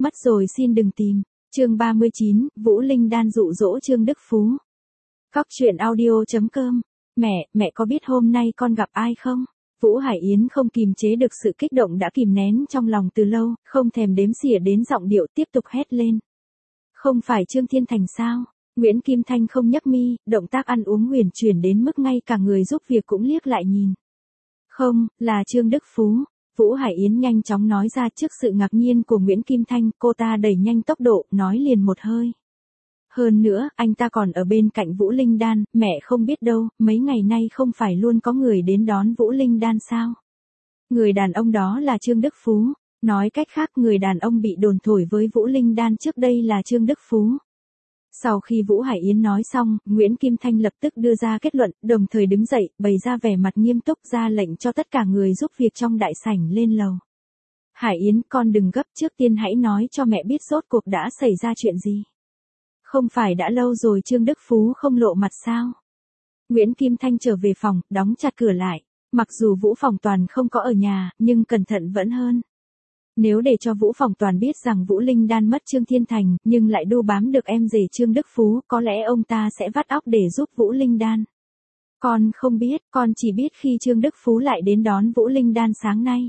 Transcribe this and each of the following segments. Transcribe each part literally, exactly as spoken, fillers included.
Mất rồi xin đừng tìm. Chương ba mươi chín, Vũ Linh Đan dụ dỗ Trương Đức Phú. Cóc truyện audio chấm com. Mẹ, mẹ có biết hôm nay con gặp ai không? Vũ Hải Yến không kìm chế được sự kích động đã kìm nén trong lòng từ lâu, không thèm đếm xỉa đến giọng điệu tiếp tục hét lên. Không phải Trương Thiên Thành sao? Nguyễn Kim Thanh không nhấc mi, động tác ăn uống huyền chuyển đến mức ngay cả người giúp việc cũng liếc lại nhìn. Không, là Trương Đức Phú. Vũ Hải Yến nhanh chóng nói ra trước sự ngạc nhiên của Nguyễn Kim Thanh, cô ta đẩy nhanh tốc độ, nói liền một hơi. Hơn nữa, anh ta còn ở bên cạnh Vũ Linh Đan, mẹ không biết đâu, mấy ngày nay không phải luôn có người đến đón Vũ Linh Đan sao? Người đàn ông đó là Trương Đức Phú, nói cách khác người đàn ông bị đồn thổi với Vũ Linh Đan trước đây là Trương Đức Phú. Sau khi Vũ Hải Yến nói xong, Nguyễn Kim Thanh lập tức đưa ra kết luận, đồng thời đứng dậy, bày ra vẻ mặt nghiêm túc ra lệnh cho tất cả người giúp việc trong đại sảnh lên lầu. Hải Yến, con đừng gấp, trước tiên hãy nói cho mẹ biết rốt cuộc đã xảy ra chuyện gì. Không phải đã lâu rồi Trương Đức Phú không lộ mặt sao? Nguyễn Kim Thanh trở về phòng, đóng chặt cửa lại. Mặc dù Vũ Phòng Toàn không có ở nhà, nhưng cẩn thận vẫn hơn. Nếu để cho Vũ Phòng Toàn biết rằng Vũ Linh Đan mất Trương Thiên Thành, nhưng lại đu bám được em rể Trương Đức Phú, có lẽ ông ta sẽ vắt óc để giúp Vũ Linh Đan. Con không biết, con chỉ biết khi Trương Đức Phú lại đến đón Vũ Linh Đan sáng nay.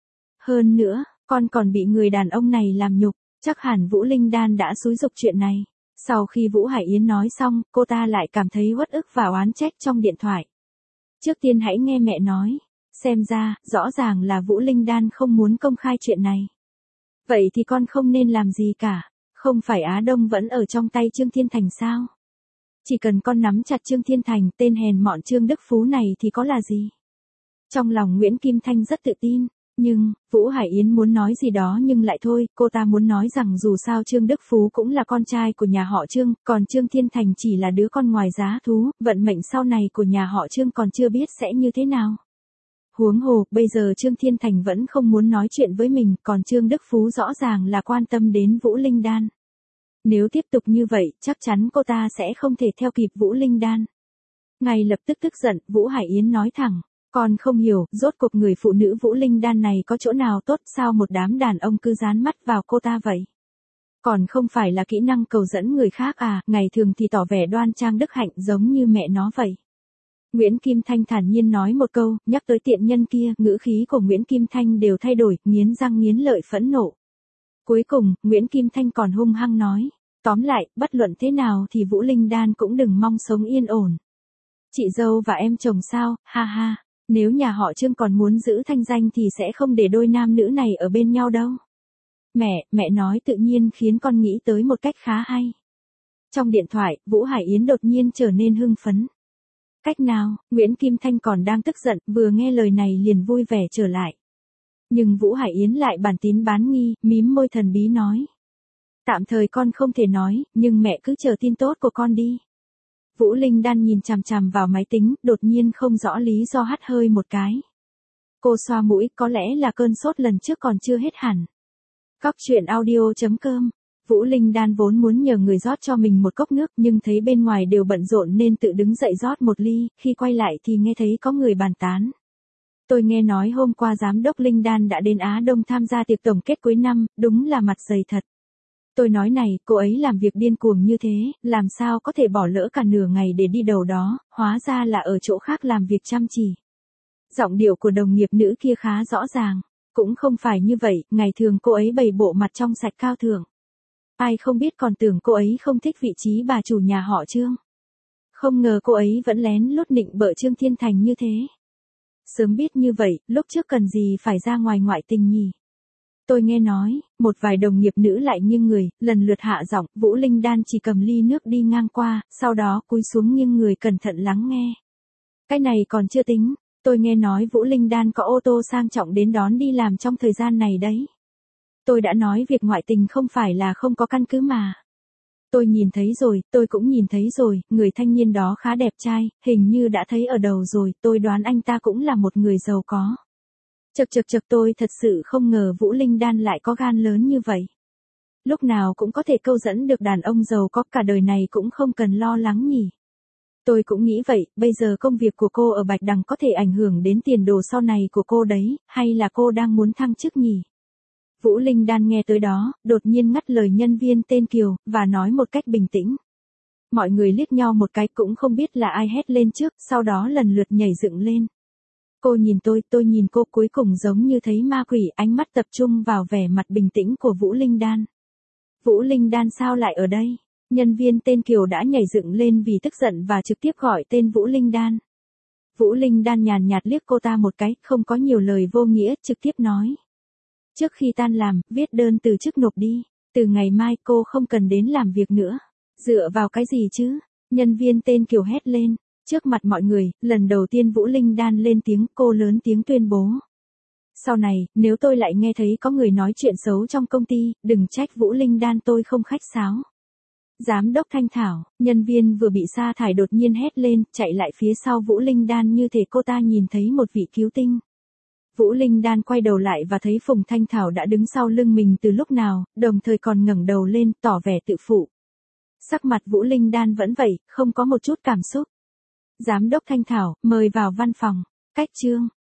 Hơn nữa, con còn bị người đàn ông này làm nhục, chắc hẳn Vũ Linh Đan đã xúi giục chuyện này. Sau khi Vũ Hải Yến nói xong, cô ta lại cảm thấy uất ức và oán trách trong điện thoại. Trước tiên hãy nghe mẹ nói. Xem ra, rõ ràng là Vũ Linh Đan không muốn công khai chuyện này. Vậy thì con không nên làm gì cả. Không phải Á Đông vẫn ở trong tay Trương Thiên Thành sao? Chỉ cần con nắm chặt Trương Thiên Thành, tên hèn mọn Trương Đức Phú này thì có là gì? Trong lòng Nguyễn Kim Thanh rất tự tin. Nhưng, Vũ Hải Yến muốn nói gì đó nhưng lại thôi, cô ta muốn nói rằng dù sao Trương Đức Phú cũng là con trai của nhà họ Trương, còn Trương Thiên Thành chỉ là đứa con ngoài giá thú, vận mệnh sau này của nhà họ Trương còn chưa biết sẽ như thế nào. Huống hồ, bây giờ Trương Thiên Thành vẫn không muốn nói chuyện với mình, còn Trương Đức Phú rõ ràng là quan tâm đến Vũ Linh Đan. Nếu tiếp tục như vậy, chắc chắn cô ta sẽ không thể theo kịp Vũ Linh Đan. Ngay lập tức tức giận, Vũ Hải Yến nói thẳng. Con không hiểu, rốt cuộc người phụ nữ Vũ Linh Đan này có chỗ nào tốt sao một đám đàn ông cứ dán mắt vào cô ta vậy? Còn không phải là kỹ năng cầu dẫn người khác à, ngày thường thì tỏ vẻ đoan trang đức hạnh giống như mẹ nó vậy. Nguyễn Kim Thanh thản nhiên nói một câu, nhắc tới tiện nhân kia, ngữ khí của Nguyễn Kim Thanh đều thay đổi, nghiến răng nghiến lợi phẫn nộ. Cuối cùng, Nguyễn Kim Thanh còn hung hăng nói, tóm lại, bất luận thế nào thì Vũ Linh Đan cũng đừng mong sống yên ổn. Chị dâu và em chồng sao, ha ha. Nếu nhà họ Trương còn muốn giữ thanh danh thì sẽ không để đôi nam nữ này ở bên nhau đâu. Mẹ, mẹ nói tự nhiên khiến con nghĩ tới một cách khá hay. Trong điện thoại, Vũ Hải Yến đột nhiên trở nên hưng phấn. Cách nào? Nguyễn Kim Thanh còn đang tức giận, vừa nghe lời này liền vui vẻ trở lại. Nhưng Vũ Hải Yến lại bản tín bán nghi, mím môi thần bí nói. Tạm thời con không thể nói, nhưng mẹ cứ chờ tin tốt của con đi. Vũ Linh Đan nhìn chằm chằm vào máy tính, đột nhiên không rõ lý do hắt hơi một cái. Cô xoa mũi, có lẽ là cơn sốt lần trước còn chưa hết hẳn. Cóc truyện audio chấm com. Vũ Linh Đan vốn muốn nhờ người rót cho mình một cốc nước nhưng thấy bên ngoài đều bận rộn nên tự đứng dậy rót một ly, khi quay lại thì nghe thấy có người bàn tán. Tôi nghe nói hôm qua giám đốc Linh Đan đã đến Á Đông tham gia tiệc tổng kết cuối năm, đúng là mặt dày thật. Tôi nói này, cô ấy làm việc điên cuồng như thế, làm sao có thể bỏ lỡ cả nửa ngày để đi đầu đó, hóa ra là ở chỗ khác làm việc chăm chỉ. Giọng điệu của đồng nghiệp nữ kia khá rõ ràng, cũng không phải như vậy, ngày thường cô ấy bày bộ mặt trong sạch cao thượng. Ai không biết còn tưởng cô ấy không thích vị trí bà chủ nhà họ Trương. Không ngờ cô ấy vẫn lén lút nịnh bợ Trương Thiên Thành như thế. Sớm biết như vậy, lúc trước cần gì phải ra ngoài ngoại tình nhỉ? Tôi nghe nói, một vài đồng nghiệp nữ lại nghiêng người, lần lượt hạ giọng, Vũ Linh Đan chỉ cầm ly nước đi ngang qua, sau đó cúi xuống nghiêng người cẩn thận lắng nghe. Cái này còn chưa tính, tôi nghe nói Vũ Linh Đan có ô tô sang trọng đến đón đi làm trong thời gian này đấy. Tôi đã nói việc ngoại tình không phải là không có căn cứ mà. Tôi nhìn thấy rồi, tôi cũng nhìn thấy rồi, người thanh niên đó khá đẹp trai, hình như đã thấy ở đầu rồi, tôi đoán anh ta cũng là một người giàu có. Chật chật chật tôi thật sự không ngờ Vũ Linh Đan lại có gan lớn như vậy. Lúc nào cũng có thể câu dẫn được đàn ông giàu có cả đời này cũng không cần lo lắng nhỉ. Tôi cũng nghĩ vậy, bây giờ công việc của cô ở Bạch Đằng có thể ảnh hưởng đến tiền đồ sau này của cô đấy, hay là cô đang muốn thăng chức nhỉ? Vũ Linh Đan nghe tới đó, đột nhiên ngắt lời nhân viên tên Kiều, và nói một cách bình tĩnh. Mọi người liếc nhau một cái cũng không biết là ai hét lên trước, sau đó lần lượt nhảy dựng lên. Cô nhìn tôi, tôi nhìn cô, cuối cùng giống như thấy ma quỷ, ánh mắt tập trung vào vẻ mặt bình tĩnh của Vũ Linh Đan. Vũ Linh Đan sao lại ở đây? Nhân viên tên Kiều đã nhảy dựng lên vì tức giận và trực tiếp gọi tên Vũ Linh Đan. Vũ Linh Đan nhàn nhạt liếc cô ta một cái, không có nhiều lời vô nghĩa, trực tiếp nói. Trước khi tan làm, viết đơn từ chức nộp đi. Từ ngày mai cô không cần đến làm việc nữa. Dựa vào cái gì chứ? Nhân viên tên Kiều hét lên. Trước mặt mọi người, lần đầu tiên Vũ Linh Đan lên tiếng, cô lớn tiếng tuyên bố. Sau này, nếu tôi lại nghe thấy có người nói chuyện xấu trong công ty, đừng trách Vũ Linh Đan tôi không khách sáo. Giám đốc Thanh Thảo, nhân viên vừa bị sa thải đột nhiên hét lên, chạy lại phía sau Vũ Linh Đan như thể cô ta nhìn thấy một vị cứu tinh. Vũ Linh Đan quay đầu lại và thấy Phùng Thanh Thảo đã đứng sau lưng mình từ lúc nào, đồng thời còn ngẩng đầu lên, tỏ vẻ tự phụ. Sắc mặt Vũ Linh Đan vẫn vậy, không có một chút cảm xúc. Giám đốc Thanh Thảo, mời vào văn phòng. Cách chương